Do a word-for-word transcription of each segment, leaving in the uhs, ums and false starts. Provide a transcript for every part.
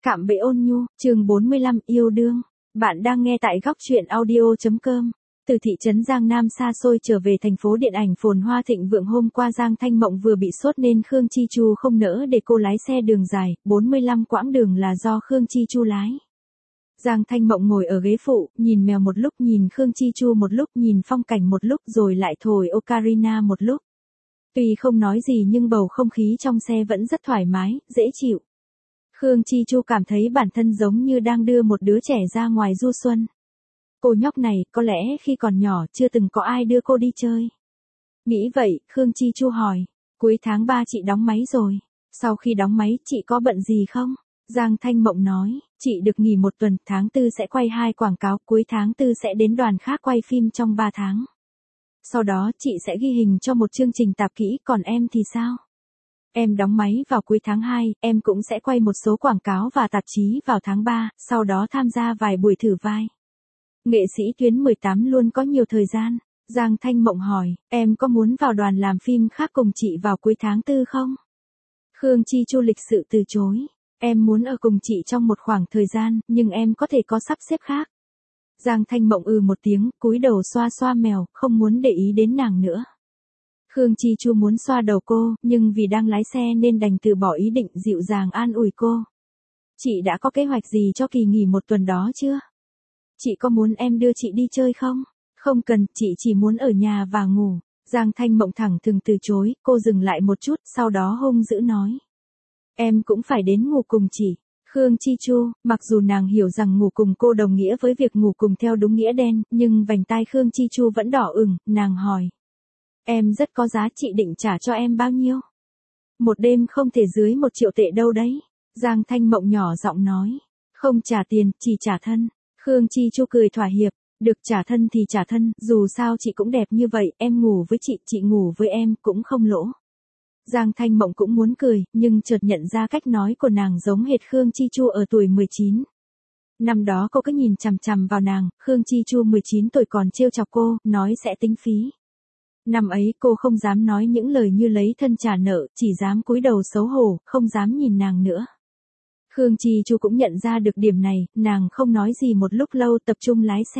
Cạm bẫy ôn nhu, chương bốn mươi lăm yêu đương. Bạn đang nghe tại góc truyện audio.com. Từ thị trấn Giang Nam xa xôi trở về thành phố điện ảnh phồn hoa thịnh vượng, hôm qua Giang Thanh Mộng vừa bị sốt nên Khương Chi Chu không nỡ để cô lái xe đường dài, bốn mươi lăm quãng đường là do Khương Chi Chu lái. Giang Thanh Mộng ngồi ở ghế phụ, nhìn mèo một lúc, nhìn Khương Chi Chu một lúc, nhìn phong cảnh một lúc rồi lại thổi ocarina một lúc. Tuy không nói gì nhưng bầu không khí trong xe vẫn rất thoải mái, dễ chịu. Khương Chi Chu cảm thấy bản thân giống như đang đưa một đứa trẻ ra ngoài du xuân. Cô nhóc này, có lẽ khi còn nhỏ chưa từng có ai đưa cô đi chơi. Nghĩ vậy, Khương Chi Chu hỏi, cuối tháng ba chị đóng máy rồi. Sau khi đóng máy, chị có bận gì không? Giang Thanh Mộng nói, chị được nghỉ một tuần, tháng tư sẽ quay hai quảng cáo, cuối tháng tư sẽ đến đoàn khác quay phim trong ba tháng. Sau đó chị sẽ ghi hình cho một chương trình tạp kỹ, còn em thì sao? Em đóng máy vào cuối tháng hai, em cũng sẽ quay một số quảng cáo và tạp chí vào tháng ba, sau đó tham gia vài buổi thử vai. Nghệ sĩ Tuyến mười tám luôn có nhiều thời gian. Giang Thanh Mộng hỏi, em có muốn vào đoàn làm phim khác cùng chị vào cuối tháng tư không? Khương Chi Chu lịch sự từ chối. Em muốn ở cùng chị trong một khoảng thời gian, nhưng em có thể có sắp xếp khác. Giang Thanh Mộng ừ một tiếng, cúi đầu xoa xoa mèo, không muốn để ý đến nàng nữa. Khương Chi Chu muốn xoa đầu cô, nhưng vì đang lái xe nên đành từ bỏ ý định, dịu dàng an ủi cô. Chị đã có kế hoạch gì cho kỳ nghỉ một tuần đó chưa? Chị có muốn em đưa chị đi chơi không? Không cần, chị chỉ muốn ở nhà và ngủ. Giang Thanh Mộng thẳng thừng từ chối, cô dừng lại một chút, sau đó hung dữ nói. Em cũng phải đến ngủ cùng chị. Khương Chi Chu, mặc dù nàng hiểu rằng ngủ cùng cô đồng nghĩa với việc ngủ cùng theo đúng nghĩa đen, nhưng vành tai Khương Chi Chu vẫn đỏ ửng, nàng hỏi. Em rất có giá, chị định trả cho em bao nhiêu? Một đêm không thể dưới một triệu tệ đâu đấy. Giang Thanh Mộng nhỏ giọng nói. Không trả tiền, chỉ trả thân. Khương Chi Chu cười thỏa hiệp. Được, trả thân thì trả thân, dù sao chị cũng đẹp như vậy, em ngủ với chị, chị ngủ với em, cũng không lỗ. Giang Thanh Mộng cũng muốn cười, nhưng chợt nhận ra cách nói của nàng giống hệt Khương Chi Chu ở tuổi mười chín. Năm đó cô cứ nhìn chằm chằm vào nàng, Khương Chi Chu mười chín tuổi còn trêu chọc cô, nói sẽ tính phí. Năm ấy cô không dám nói những lời như lấy thân trả nợ, chỉ dám cúi đầu xấu hổ, không dám nhìn nàng nữa. Khương Chi Chu cũng nhận ra được điểm này, nàng không nói gì một lúc lâu, tập trung lái xe.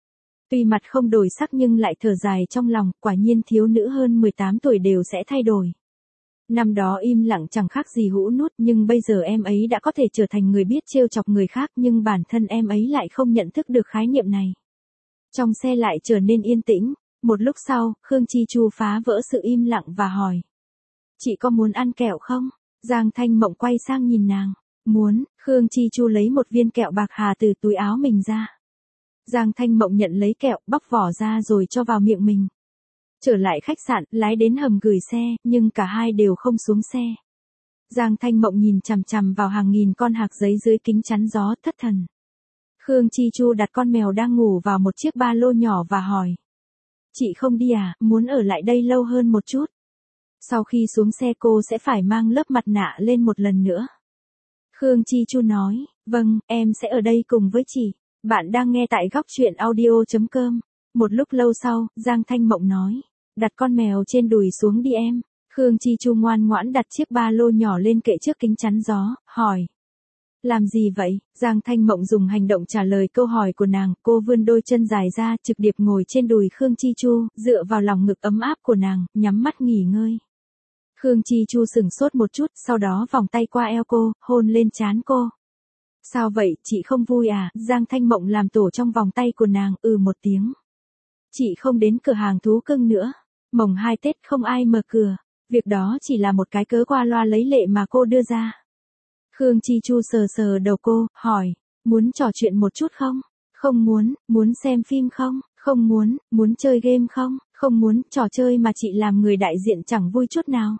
Tuy mặt không đổi sắc nhưng lại thở dài trong lòng, quả nhiên thiếu nữ hơn mười tám tuổi đều sẽ thay đổi. Năm đó im lặng chẳng khác gì hũ nút, nhưng bây giờ em ấy đã có thể trở thành người biết trêu chọc người khác, nhưng bản thân em ấy lại không nhận thức được khái niệm này. Trong xe lại trở nên yên tĩnh. Một lúc sau, Khương Chi Chu phá vỡ sự im lặng và hỏi. Chị có muốn ăn kẹo không? Giang Thanh Mộng quay sang nhìn nàng. Muốn. Khương Chi Chu lấy một viên kẹo bạc hà từ túi áo mình ra. Giang Thanh Mộng nhận lấy kẹo, bóc vỏ ra rồi cho vào miệng mình. Trở lại khách sạn, lái đến hầm gửi xe, nhưng cả hai đều không xuống xe. Giang Thanh Mộng nhìn chằm chằm vào hàng nghìn con hạc giấy dưới kính chắn gió, thất thần. Khương Chi Chu đặt con mèo đang ngủ vào một chiếc ba lô nhỏ và hỏi. Chị không đi à, muốn ở lại đây lâu hơn một chút. Sau khi xuống xe cô sẽ phải mang lớp mặt nạ lên một lần nữa. Khương Chi Chu nói, vâng, em sẽ ở đây cùng với chị. Bạn đang nghe tại góc truyện audio.com. Một lúc lâu sau, Giang Thanh Mộng nói, đặt con mèo trên đùi xuống đi em. Khương Chi Chu ngoan ngoãn đặt chiếc ba lô nhỏ lên kệ trước kính chắn gió, hỏi. Làm gì vậy? Giang Thanh Mộng dùng hành động trả lời câu hỏi của nàng, cô vươn đôi chân dài ra, trực điệp ngồi trên đùi Khương Chi Chu, dựa vào lòng ngực ấm áp của nàng, nhắm mắt nghỉ ngơi. Khương Chi Chu sửng sốt một chút, sau đó vòng tay qua eo cô, hôn lên trán cô. Sao vậy, chị không vui à? Giang Thanh Mộng làm tổ trong vòng tay của nàng, ừ một tiếng. Chị không đến cửa hàng thú cưng nữa. Mồng hai Tết không ai mở cửa. Việc đó chỉ là một cái cớ qua loa lấy lệ mà cô đưa ra. Khương Chi Chu sờ sờ đầu cô, hỏi, muốn trò chuyện một chút không? Không muốn. Muốn xem phim không? Không muốn. Muốn chơi game không? Không muốn. Trò chơi mà chị làm người đại diện chẳng vui chút nào.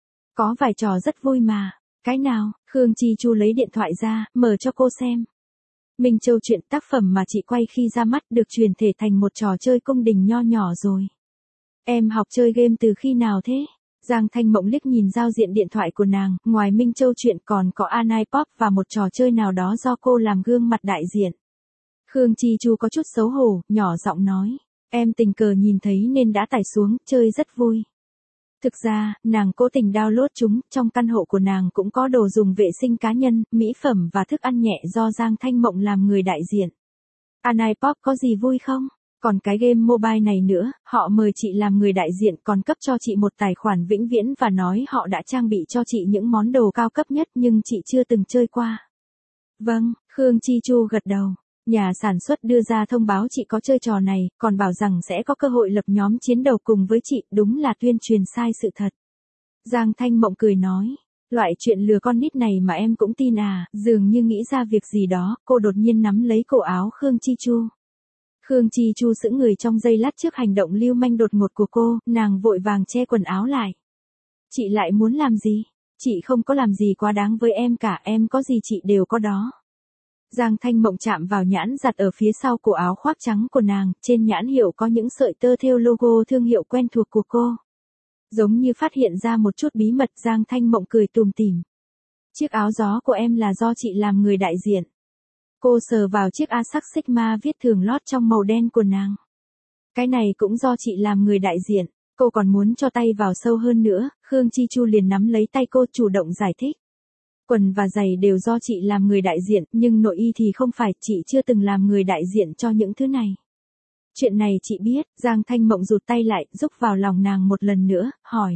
Có vài trò rất vui mà. Cái nào? Khương Chi Chu lấy điện thoại ra, mở cho cô xem. Minh Châu Truyện, tác phẩm mà chị quay khi ra mắt, được truyền thể thành một trò chơi cung đình nho nhỏ rồi. Em học chơi game từ khi nào thế? Giang Thanh Mộng liếc nhìn giao diện điện thoại của nàng, ngoài Minh Châu Truyện còn có Anai Pop và một trò chơi nào đó do cô làm gương mặt đại diện. Khương Chi Chu có chút xấu hổ, nhỏ giọng nói, em tình cờ nhìn thấy nên đã tải xuống, chơi rất vui. Thực ra, nàng cố tình download chúng, trong căn hộ của nàng cũng có đồ dùng vệ sinh cá nhân, mỹ phẩm và thức ăn nhẹ do Giang Thanh Mộng làm người đại diện. Anipop có gì vui không? Còn cái game mobile này nữa, họ mời chị làm người đại diện còn cấp cho chị một tài khoản vĩnh viễn và nói họ đã trang bị cho chị những món đồ cao cấp nhất nhưng chị chưa từng chơi qua. Vâng, Khương Chi Chu gật đầu. Nhà sản xuất đưa ra thông báo chị có chơi trò này, còn bảo rằng sẽ có cơ hội lập nhóm chiến đấu cùng với chị, đúng là tuyên truyền sai sự thật. Giang Thanh Mộng cười nói, loại chuyện lừa con nít này mà em cũng tin à, dường như nghĩ ra việc gì đó, cô đột nhiên nắm lấy cổ áo Khương Chi Chu. Khương Chi Chu sững người trong giây lát trước hành động lưu manh đột ngột của cô, nàng vội vàng che quần áo lại. Chị lại muốn làm gì? Chị không có làm gì quá đáng với em cả, em có gì chị đều có đó. Giang Thanh Mộng chạm vào nhãn giặt ở phía sau cổ áo khoác trắng của nàng, trên nhãn hiệu có những sợi tơ thêu logo thương hiệu quen thuộc của cô. Giống như phát hiện ra một chút bí mật, Giang Thanh Mộng cười tủm tỉm. Chiếc áo gió của em là do chị làm người đại diện. Cô sờ vào chiếc Asac Sigma viết thường lót trong màu đen của nàng. Cái này cũng do chị làm người đại diện. Cô còn muốn cho tay vào sâu hơn nữa, Khương Chi Chu liền nắm lấy tay cô chủ động giải thích. Quần và giày đều do chị làm người đại diện, nhưng nội y thì không phải, chị chưa từng làm người đại diện cho những thứ này. Chuyện này chị biết, Giang Thanh Mộng rụt tay lại, rúc vào lòng nàng một lần nữa, hỏi.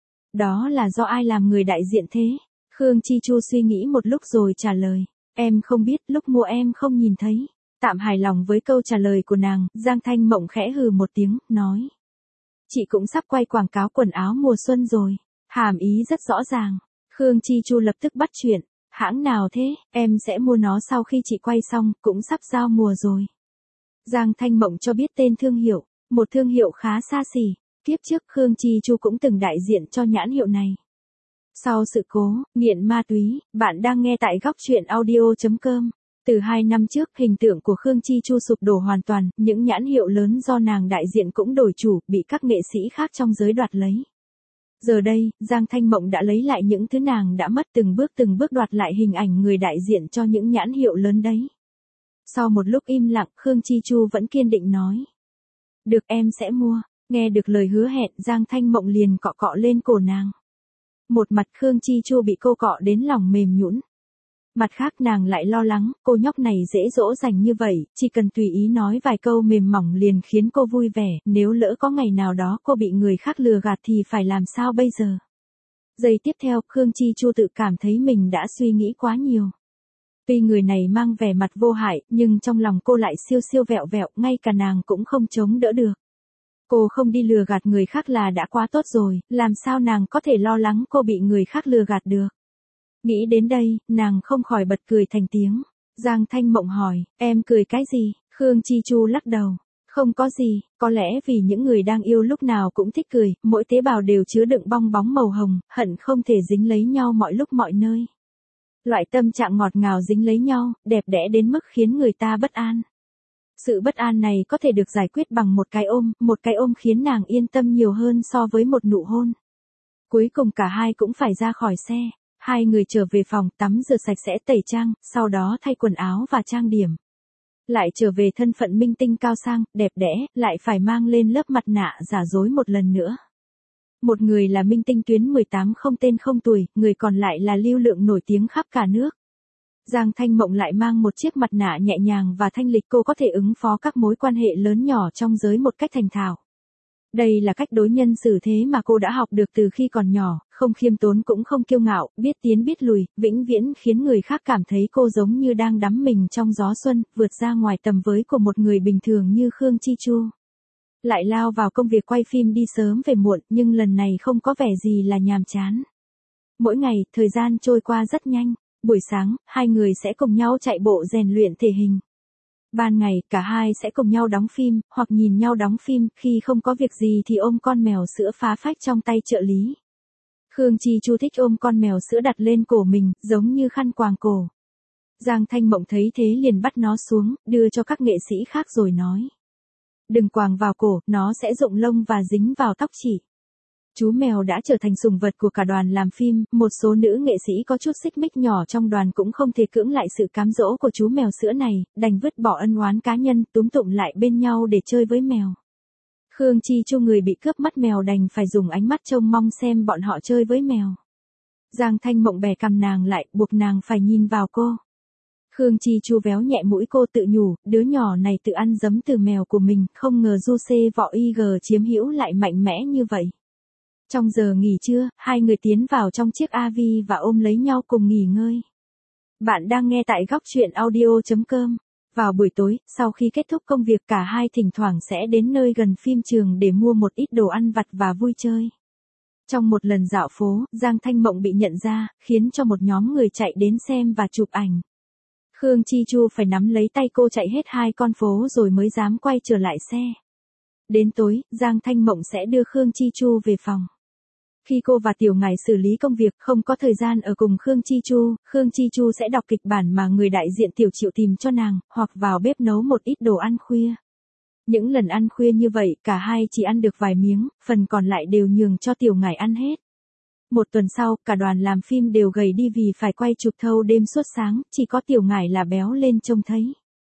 Đó là do ai làm người đại diện thế? Khương Chi Chu suy nghĩ một lúc rồi trả lời. Em không biết, lúc mua em không nhìn thấy. Tạm hài lòng với câu trả lời của nàng, Giang Thanh Mộng khẽ hừ một tiếng, nói. Chị cũng sắp quay quảng cáo quần áo mùa xuân rồi. Hàm ý rất rõ ràng. Khương Chi Chu lập tức bắt chuyện. Hãng nào thế, em sẽ mua nó sau khi chị quay xong, cũng sắp giao mùa rồi. Giang Thanh Mộng cho biết tên thương hiệu, một thương hiệu khá xa xỉ. Kiếp trước Khương Chi Chu cũng từng đại diện cho nhãn hiệu này. Sau sự cố, nghiện ma túy, bạn đang nghe tại góc chuyện audio chấm com. Từ hai năm trước, hình tượng của Khương Chi Chu sụp đổ hoàn toàn, những nhãn hiệu lớn do nàng đại diện cũng đổi chủ, bị các nghệ sĩ khác trong giới đoạt lấy. Giờ đây, Giang Thanh Mộng đã lấy lại những thứ nàng đã mất, từng bước từng bước đoạt lại hình ảnh người đại diện cho những nhãn hiệu lớn đấy. Sau một lúc im lặng, Khương Chi Chu vẫn kiên định nói. Được, em sẽ mua. Nghe được lời hứa hẹn, Giang Thanh Mộng liền cọ cọ lên cổ nàng. Một mặt Khương Chi Chu bị cô cọ đến lòng mềm nhũn. Mặt khác nàng lại lo lắng, cô nhóc này dễ dỗ dành như vậy, chỉ cần tùy ý nói vài câu mềm mỏng liền khiến cô vui vẻ, nếu lỡ có ngày nào đó cô bị người khác lừa gạt thì phải làm sao bây giờ? Giây tiếp theo, Khương Chi Chu tự cảm thấy mình đã suy nghĩ quá nhiều. Tuy người này mang vẻ mặt vô hại, nhưng trong lòng cô lại siêu siêu vẹo vẹo, ngay cả nàng cũng không chống đỡ được. Cô không đi lừa gạt người khác là đã quá tốt rồi, làm sao nàng có thể lo lắng cô bị người khác lừa gạt được. Nghĩ đến đây, nàng không khỏi bật cười thành tiếng. Giang Thanh Mộng hỏi, em cười cái gì? Khương Chi Chu lắc đầu. Không có gì, có lẽ vì những người đang yêu lúc nào cũng thích cười, mỗi tế bào đều chứa đựng bong bóng màu hồng, hận không thể dính lấy nhau mọi lúc mọi nơi. Loại tâm trạng ngọt ngào dính lấy nhau, đẹp đẽ đến mức khiến người ta bất an. Sự bất an này có thể được giải quyết bằng một cái ôm, một cái ôm khiến nàng yên tâm nhiều hơn so với một nụ hôn. Cuối cùng cả hai cũng phải ra khỏi xe. Hai người trở về phòng, tắm rửa sạch sẽ, tẩy trang, sau đó thay quần áo và trang điểm. Lại trở về thân phận minh tinh cao sang, đẹp đẽ, lại phải mang lên lớp mặt nạ giả dối một lần nữa. Một người là minh tinh tuyến mười tám không tên không tuổi, người còn lại là lưu lượng nổi tiếng khắp cả nước. Giang Thanh Mộng lại mang một chiếc mặt nạ nhẹ nhàng và thanh lịch, cô có thể ứng phó các mối quan hệ lớn nhỏ trong giới một cách thành thạo. Đây là cách đối nhân xử thế mà cô đã học được từ khi còn nhỏ, không khiêm tốn cũng không kiêu ngạo, biết tiến biết lùi, vĩnh viễn khiến người khác cảm thấy cô giống như đang đắm mình trong gió xuân, vượt ra ngoài tầm với của một người bình thường như Khương Chi Chu. Lại lao vào công việc quay phim đi sớm về muộn, nhưng lần này không có vẻ gì là nhàm chán. Mỗi ngày, thời gian trôi qua rất nhanh, buổi sáng, hai người sẽ cùng nhau chạy bộ rèn luyện thể hình. Ban ngày, cả hai sẽ cùng nhau đóng phim, hoặc nhìn nhau đóng phim, khi không có việc gì thì ôm con mèo sữa phá phách trong tay trợ lý. Khương Chi Chu thích ôm con mèo sữa đặt lên cổ mình, giống như khăn quàng cổ. Giang Thanh Mộng thấy thế liền bắt nó xuống, đưa cho các nghệ sĩ khác rồi nói. Đừng quàng vào cổ, nó sẽ rụng lông và dính vào tóc chị. Chú mèo đã trở thành sủng vật của cả đoàn làm phim, một số nữ nghệ sĩ có chút xích mích nhỏ trong đoàn cũng không thể cưỡng lại sự cám dỗ của chú mèo sữa này, đành vứt bỏ ân oán cá nhân, túm tụm lại bên nhau để chơi với mèo. Khương Chi Chu người bị cướp mắt mèo đành phải dùng ánh mắt trông mong xem bọn họ chơi với mèo. Giang Thanh Mộng bè cầm nàng lại, buộc nàng phải nhìn vào cô. Khương Chi Chu véo nhẹ mũi cô tự nhủ, đứa nhỏ này tự ăn giấm từ mèo của mình, không ngờ du xê võ y gờ chiếm hữu lại mạnh mẽ như vậy. Trong giờ nghỉ trưa, hai người tiến vào trong chiếc a vê và ôm lấy nhau cùng nghỉ ngơi. Bạn đang nghe tại góc truyện audio chấm com. Vào buổi tối, sau khi kết thúc công việc cả hai thỉnh thoảng sẽ đến nơi gần phim trường để mua một ít đồ ăn vặt và vui chơi. Trong một lần dạo phố, Giang Thanh Mộng bị nhận ra, khiến cho một nhóm người chạy đến xem và chụp ảnh. Khương Chi Chu phải nắm lấy tay cô chạy hết hai con phố rồi mới dám quay trở lại xe. Đến tối, Giang Thanh Mộng sẽ đưa Khương Chi Chu về phòng. Khi cô và Tiểu Ngải xử lý công việc không có thời gian ở cùng Khương Chi Chu, Khương Chi Chu sẽ đọc kịch bản mà người đại diện Tiểu Triệu tìm cho nàng, hoặc vào bếp nấu một ít đồ ăn khuya. Những lần ăn khuya như vậy, cả hai chỉ ăn được vài miếng, phần còn lại đều nhường cho Tiểu Ngải ăn hết. Một tuần sau, cả đoàn làm phim đều gầy đi vì phải quay chụp thâu đêm suốt sáng, chỉ có Tiểu Ngải là béo lên trông thấy.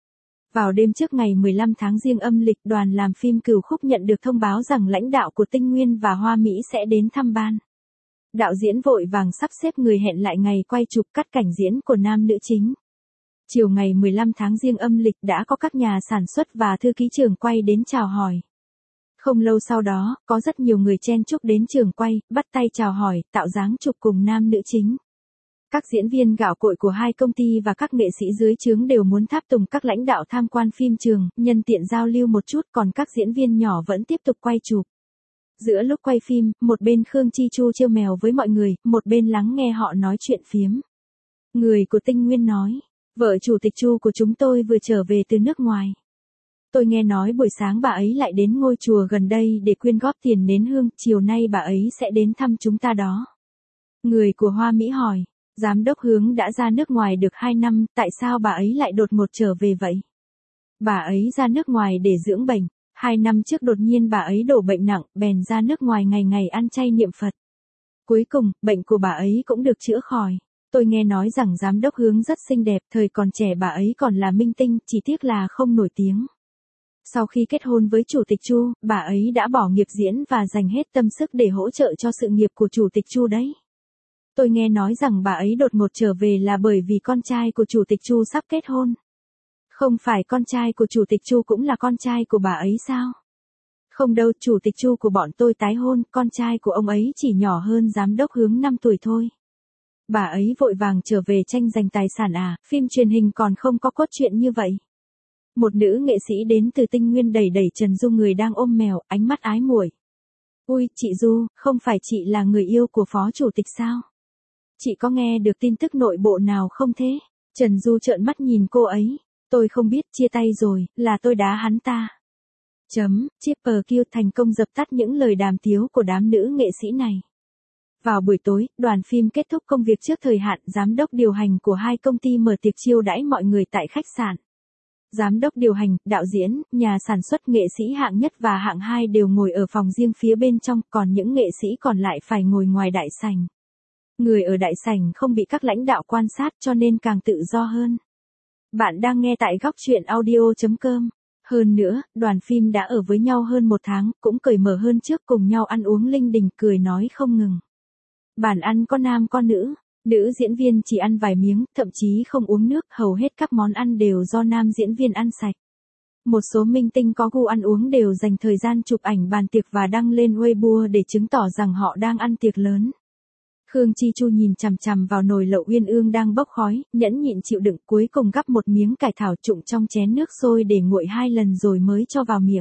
Vào đêm trước ngày mười lăm tháng Giêng âm lịch, đoàn làm phim Cửu Khúc nhận được thông báo rằng lãnh đạo của Tinh Nguyên và Hoa Mỹ sẽ đến thăm ban. Đạo diễn vội vàng sắp xếp người hẹn lại ngày quay chụp cắt cảnh diễn của nam nữ chính. Chiều ngày mười lăm tháng Giêng âm lịch đã có các nhà sản xuất và thư ký trường quay đến chào hỏi. Không lâu sau đó, có rất nhiều người chen chúc đến trường quay, bắt tay chào hỏi, tạo dáng chụp cùng nam nữ chính. Các diễn viên gạo cội của hai công ty và các nghệ sĩ dưới trướng đều muốn tháp tùng các lãnh đạo tham quan phim trường, nhân tiện giao lưu một chút, còn các diễn viên nhỏ vẫn tiếp tục quay chụp. Giữa lúc quay phim, một bên Khương Chi Chu trêu mèo với mọi người, một bên lắng nghe họ nói chuyện phiếm. Người của Tinh Nguyên nói, vợ chủ tịch Chu của chúng tôi vừa trở về từ nước ngoài. Tôi nghe nói buổi sáng bà ấy lại đến ngôi chùa gần đây để quyên góp tiền nến hương, chiều nay bà ấy sẽ đến thăm chúng ta đó. Người của Hoa Mỹ hỏi, giám đốc Hướng đã ra nước ngoài được hai năm, tại sao bà ấy lại đột ngột trở về vậy? Bà ấy ra nước ngoài để dưỡng bệnh, hai năm trước đột nhiên bà ấy đổ bệnh nặng, bèn ra nước ngoài ngày ngày ăn chay niệm Phật. Cuối cùng, bệnh của bà ấy cũng được chữa khỏi. Tôi nghe nói rằng giám đốc Hướng rất xinh đẹp, thời còn trẻ bà ấy còn là minh tinh, chỉ tiếc là không nổi tiếng. Sau khi kết hôn với Chủ tịch Chu, bà ấy đã bỏ nghiệp diễn và dành hết tâm sức để hỗ trợ cho sự nghiệp của Chủ tịch Chu đấy. Tôi nghe nói rằng bà ấy đột ngột trở về là bởi vì con trai của Chủ tịch Chu sắp kết hôn. Không phải con trai của Chủ tịch Chu cũng là con trai của bà ấy sao? Không đâu, Chủ tịch Chu của bọn tôi tái hôn, con trai của ông ấy chỉ nhỏ hơn giám đốc Hướng năm tuổi thôi. Bà ấy vội vàng trở về tranh giành tài sản à, phim truyền hình còn không có cốt truyện như vậy. Một nữ nghệ sĩ đến từ Tinh Nguyên đẩy đẩy Trần Du người đang ôm mèo, ánh mắt ái muội. Ui, chị Du, không phải chị là người yêu của phó chủ tịch sao? Chị có nghe được tin tức nội bộ nào không thế? Trần Du trợn mắt nhìn cô ấy. Tôi không biết, chia tay rồi, là tôi đá hắn ta. Chấm, Chipper Q thành công dập tắt những lời đàm tiếu của đám nữ nghệ sĩ này. Vào buổi tối, đoàn phim kết thúc công việc trước thời hạn, giám đốc điều hành của hai công ty mở tiệc chiêu đãi mọi người tại khách sạn. Giám đốc điều hành, đạo diễn, nhà sản xuất, nghệ sĩ hạng nhất và hạng hai đều ngồi ở phòng riêng phía bên trong, còn những nghệ sĩ còn lại phải ngồi ngoài đại sảnh. Người ở đại sảnh không bị các lãnh đạo quan sát cho nên càng tự do hơn. Bạn đang nghe tại góc truyện audio chấm com. Hơn nữa, đoàn phim đã ở với nhau hơn một tháng, cũng cởi mở hơn trước, cùng nhau ăn uống linh đình, cười nói không ngừng. Bàn ăn có nam có nữ, nữ diễn viên chỉ ăn vài miếng, thậm chí không uống nước, hầu hết các món ăn đều do nam diễn viên ăn sạch. Một số minh tinh có gu ăn uống đều dành thời gian chụp ảnh bàn tiệc và đăng lên Weibo để chứng tỏ rằng họ đang ăn tiệc lớn. Khương Chi Chu nhìn chằm chằm vào nồi lẩu uyên ương đang bốc khói, nhẫn nhịn chịu đựng, cuối cùng gắp một miếng cải thảo trụng trong chén nước sôi để nguội hai lần rồi mới cho vào miệng.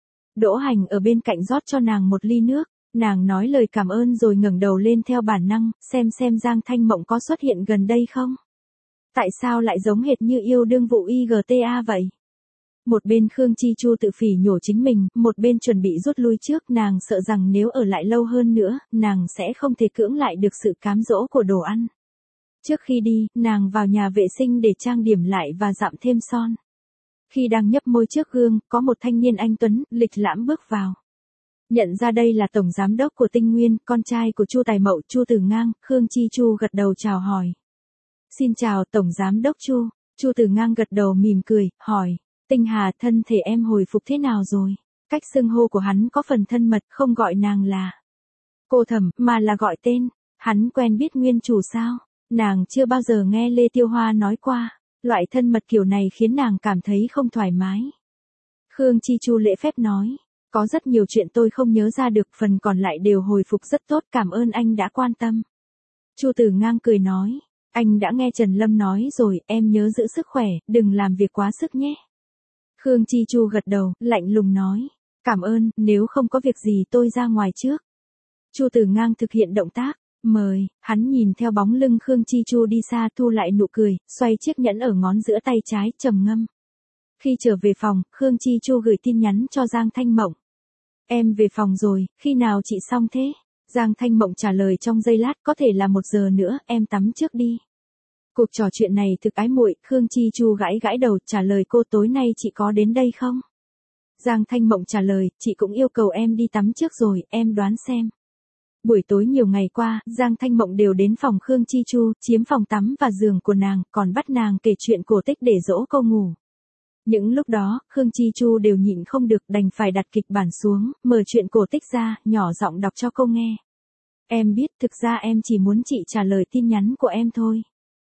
Đỗ Hành ở bên cạnh rót cho nàng một ly nước, nàng nói lời cảm ơn rồi ngẩng đầu lên theo bản năng, xem xem Giang Thanh Mộng có xuất hiện gần đây không? Tại sao lại giống hệt như yêu đương vụ i giê tê a vậy? Một bên Khương Chi Chu tự phỉ nhổ chính mình, một bên chuẩn bị rút lui trước, nàng sợ rằng nếu ở lại lâu hơn nữa, nàng sẽ không thể cưỡng lại được sự cám dỗ của đồ ăn. Trước khi đi, nàng vào nhà vệ sinh để trang điểm lại và dặm thêm son. Khi đang nhấp môi trước gương, có một thanh niên anh tuấn, lịch lãm bước vào. Nhận ra đây là tổng giám đốc của Tinh Nguyên, con trai của Chu Tài Mậu, Chu Tử Ngang, Khương Chi Chu gật đầu chào hỏi. Xin chào tổng giám đốc Chu. Chu Tử Ngang gật đầu mỉm cười, hỏi. Tinh Hà, thân thể em hồi phục thế nào rồi? Cách xưng hô của hắn có phần thân mật, không gọi nàng là cô Thẩm, mà là gọi tên. Hắn quen biết nguyên chủ sao? Nàng chưa bao giờ nghe Lê Tiêu Hoa nói qua. Loại thân mật kiểu này khiến nàng cảm thấy không thoải mái. Khương Chi Chu lễ phép nói. Có rất nhiều chuyện tôi không nhớ ra được, phần còn lại đều hồi phục rất tốt, cảm ơn anh đã quan tâm. Chu Tử Ngang cười nói. Anh đã nghe Trần Lâm nói rồi, em nhớ giữ sức khỏe, đừng làm việc quá sức nhé. Khương Chi Chu gật đầu, lạnh lùng nói. Cảm ơn, nếu không có việc gì tôi ra ngoài trước. Chu Tử Ngang thực hiện động tác. Mời, hắn nhìn theo bóng lưng Khương Chi Chu đi xa, thu lại nụ cười, xoay chiếc nhẫn ở ngón giữa tay trái, trầm ngâm. Khi trở về phòng, Khương Chi Chu gửi tin nhắn cho Giang Thanh Mộng. Em về phòng rồi, khi nào chị xong thế? Giang Thanh Mộng trả lời trong giây lát, có thể là một giờ nữa, em tắm trước đi. Cuộc trò chuyện này thực ái muội, Khương Chi Chu gãi gãi đầu, trả lời cô tối nay chị có đến đây không? Giang Thanh Mộng trả lời, chị cũng yêu cầu em đi tắm trước rồi, em đoán xem. Buổi tối nhiều ngày qua, Giang Thanh Mộng đều đến phòng Khương Chi Chu, chiếm phòng tắm và giường của nàng, còn bắt nàng kể chuyện cổ tích để dỗ cô ngủ. Những lúc đó, Khương Chi Chu đều nhịn không được, đành phải đặt kịch bản xuống, mở chuyện cổ tích ra, nhỏ giọng đọc cho cô nghe. Em biết, thực ra em chỉ muốn chị trả lời tin nhắn của em thôi.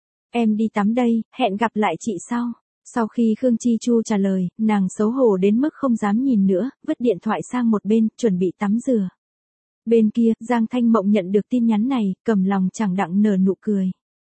Em đi tắm đây, hẹn gặp lại chị sau. Sau khi Khương Chi Chu trả lời, nàng xấu hổ đến mức không dám nhìn nữa, vứt điện thoại sang một bên, chuẩn bị tắm rửa. Bên kia, Giang Thanh Mộng nhận được tin nhắn này, cầm lòng chẳng đặng nở nụ cười.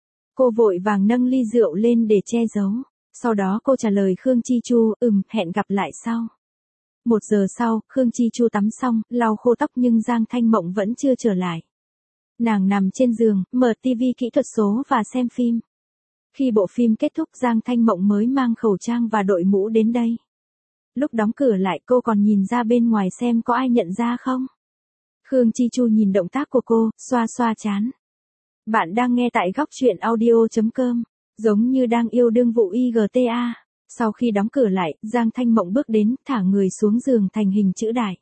Cô vội vàng nâng ly rượu lên để che giấu. Sau đó cô trả lời Khương Chi Chu, ừm, hẹn gặp lại sau. Một giờ sau, Khương Chi Chu tắm xong, lau khô tóc nhưng Giang Thanh Mộng vẫn chưa trở lại. Nàng nằm trên giường, mở tivi kỹ thuật số và xem phim. Khi bộ phim kết thúc, Giang Thanh Mộng mới mang khẩu trang và đội mũ đến đây. Lúc đóng cửa lại, cô còn nhìn ra bên ngoài xem có ai nhận ra không. Khương Chi Chu nhìn động tác của cô, xoa xoa trán. Bạn đang nghe tại góc truyện audio chấm com. Giống như đang yêu đương vụ i giê tê a. Sau khi đóng cửa lại, Giang Thanh Mộng bước đến, thả người xuống giường thành hình chữ đại.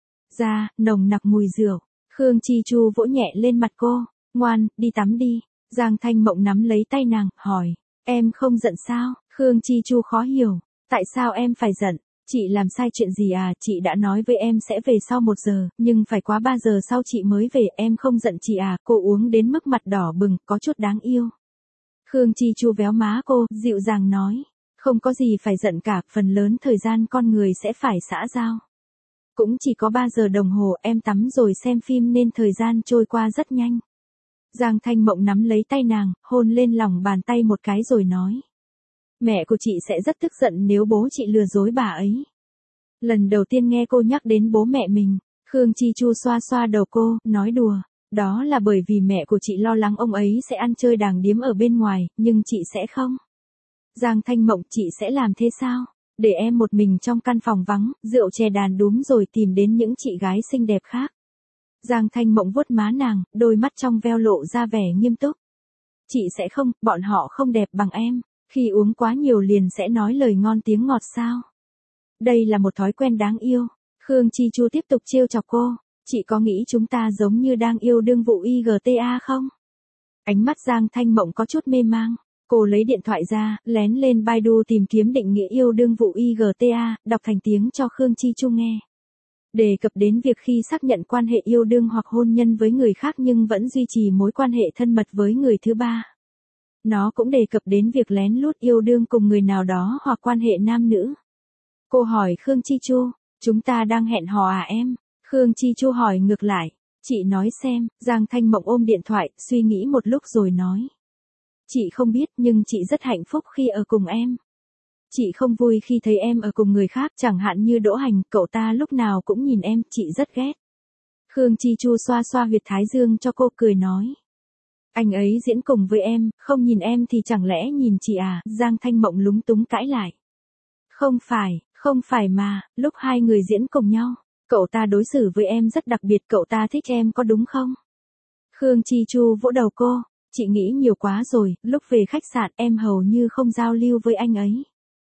Da, nồng nặc mùi rượu. Khương Chi Chu vỗ nhẹ lên mặt cô. Ngoan, đi tắm đi. Giang Thanh Mộng nắm lấy tay nàng, hỏi. Em không giận sao? Khương Chi Chu khó hiểu. Tại sao em phải giận? Chị làm sai chuyện gì à? Chị đã nói với em sẽ về sau một giờ, nhưng phải quá ba giờ sau chị mới về, em không giận chị à? Cô uống đến mức mặt đỏ bừng, có chút đáng yêu. Khương Chi Chu véo má cô, dịu dàng nói. Không có gì phải giận cả, phần lớn thời gian con người sẽ phải xã giao. Cũng chỉ có ba giờ đồng hồ, em tắm rồi xem phim nên thời gian trôi qua rất nhanh. Giang Thanh Mộng nắm lấy tay nàng, hôn lên lòng bàn tay một cái rồi nói. Mẹ của chị sẽ rất tức giận nếu bố chị lừa dối bà ấy. Lần đầu tiên nghe cô nhắc đến bố mẹ mình, Khương Chi Chu xoa xoa đầu cô, nói đùa. Đó là bởi vì mẹ của chị lo lắng ông ấy sẽ ăn chơi đàng điếm ở bên ngoài, nhưng chị sẽ không. Giang Thanh Mộng, chị sẽ làm thế sao? Để em một mình trong căn phòng vắng, rượu chè đàn đúm rồi tìm đến những chị gái xinh đẹp khác. Giang Thanh Mộng vuốt má nàng, đôi mắt trong veo lộ ra vẻ nghiêm túc. Chị sẽ không, bọn họ không đẹp bằng em. Khi uống quá nhiều liền sẽ nói lời ngon tiếng ngọt sao? Đây là một thói quen đáng yêu. Khương Chi Chu tiếp tục trêu chọc cô. Chị có nghĩ chúng ta giống như đang yêu đương vụ i giê tê a không? Ánh mắt Giang Thanh Mộng có chút mê mang. Cô lấy điện thoại ra, lén lên Baidu tìm kiếm định nghĩa yêu đương vụ i giê tê a, đọc thành tiếng cho Khương Chi Chu nghe. Đề cập đến việc khi xác nhận quan hệ yêu đương hoặc hôn nhân với người khác nhưng vẫn duy trì mối quan hệ thân mật với người thứ ba. Nó cũng đề cập đến việc lén lút yêu đương cùng người nào đó hoặc quan hệ nam nữ. Cô hỏi Khương Chi Chu, chúng ta đang hẹn hò à em? Khương Chi Chu hỏi ngược lại, chị nói xem. Giang Thanh Mộng ôm điện thoại, suy nghĩ một lúc rồi nói. Chị không biết nhưng chị rất hạnh phúc khi ở cùng em. Chị không vui khi thấy em ở cùng người khác, chẳng hạn như Đỗ Hành, cậu ta lúc nào cũng nhìn em, chị rất ghét. Khương Chi Chu xoa xoa huyệt thái dương cho cô, cười nói. Anh ấy diễn cùng với em, không nhìn em thì chẳng lẽ nhìn chị à? Giang Thanh Mộng lúng túng cãi lại. Không phải, không phải mà, lúc hai người diễn cùng nhau, cậu ta đối xử với em rất đặc biệt, cậu ta thích em có đúng không? Khương Chi Chu vỗ đầu cô, chị nghĩ nhiều quá rồi, lúc về khách sạn em hầu như không giao lưu với anh ấy.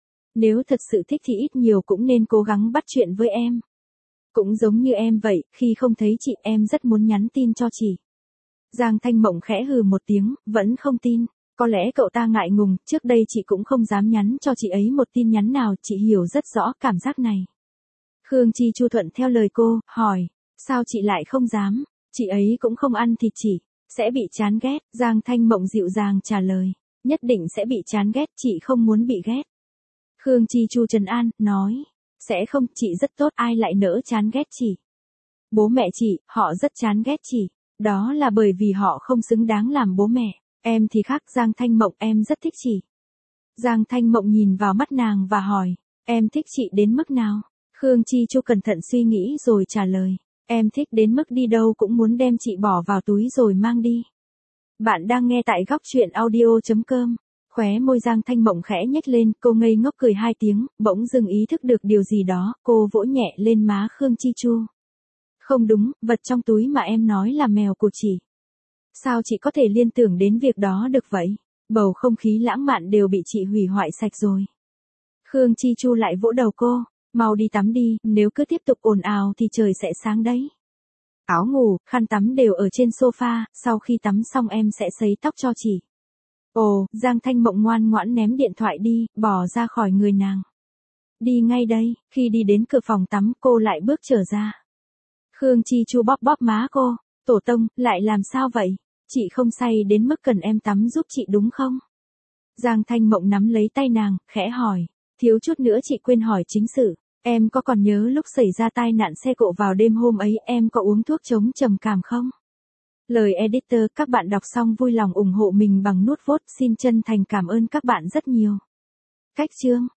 Nếu thật sự thích thì ít nhiều cũng nên cố gắng bắt chuyện với em. Cũng giống như em vậy, khi không thấy chị em rất muốn nhắn tin cho chị. Giang Thanh Mộng khẽ hừ một tiếng, vẫn không tin. Có lẽ cậu ta ngại ngùng, trước đây chị cũng không dám nhắn cho chị ấy một tin nhắn nào, chị hiểu rất rõ cảm giác này. Khương Chi Chu thuận theo lời cô, hỏi, sao chị lại không dám, chị ấy cũng không ăn thịt chỉ, sẽ bị chán ghét. Giang Thanh Mộng dịu dàng trả lời, nhất định sẽ bị chán ghét, chị không muốn bị ghét. Khương Chi Chu trấn an, nói, sẽ không, chị rất tốt, ai lại nỡ chán ghét chị. Bố mẹ chị, họ rất chán ghét chị, đó là bởi vì họ không xứng đáng làm bố mẹ, em thì khác. Giang Thanh Mộng, em rất thích chị. Giang Thanh Mộng nhìn vào mắt nàng và hỏi, em thích chị đến mức nào? Khương Chi Chu cẩn thận suy nghĩ rồi trả lời, em thích đến mức đi đâu cũng muốn đem chị bỏ vào túi rồi mang đi. Bạn đang nghe tại góc chuyện audio chấm com. Khóe môi Giang Thanh Mộng khẽ nhếch lên, cô ngây ngốc cười hai tiếng, bỗng dưng ý thức được điều gì đó, cô vỗ nhẹ lên má Khương Chi Chu. Không đúng, vật trong túi mà em nói là mèo của chị. Sao chị có thể liên tưởng đến việc đó được vậy? Bầu không khí lãng mạn đều bị chị hủy hoại sạch rồi. Khương Chi Chu lại vỗ đầu cô, mau đi tắm đi, nếu cứ tiếp tục ồn ào thì trời sẽ sáng đấy. Áo ngủ, khăn tắm đều ở trên sofa, sau khi tắm xong em sẽ sấy tóc cho chị. Ồ, Giang Thanh Mộng ngoan ngoãn ném điện thoại đi, bỏ ra khỏi người nàng. Đi ngay đây. Khi đi đến cửa phòng tắm, cô lại bước trở ra. Khương Chi Chu bóp bóp má cô, tổ tông, lại làm sao vậy? Chị không say đến mức cần em tắm giúp chị đúng không? Giang Thanh Mộng nắm lấy tay nàng, khẽ hỏi, thiếu chút nữa chị quên hỏi chính sự, em có còn nhớ lúc xảy ra tai nạn xe cộ vào đêm hôm ấy em có uống thuốc chống trầm cảm không? Lời editor, các bạn đọc xong vui lòng ủng hộ mình bằng nút vote, xin chân thành cảm ơn các bạn rất nhiều. Cách chương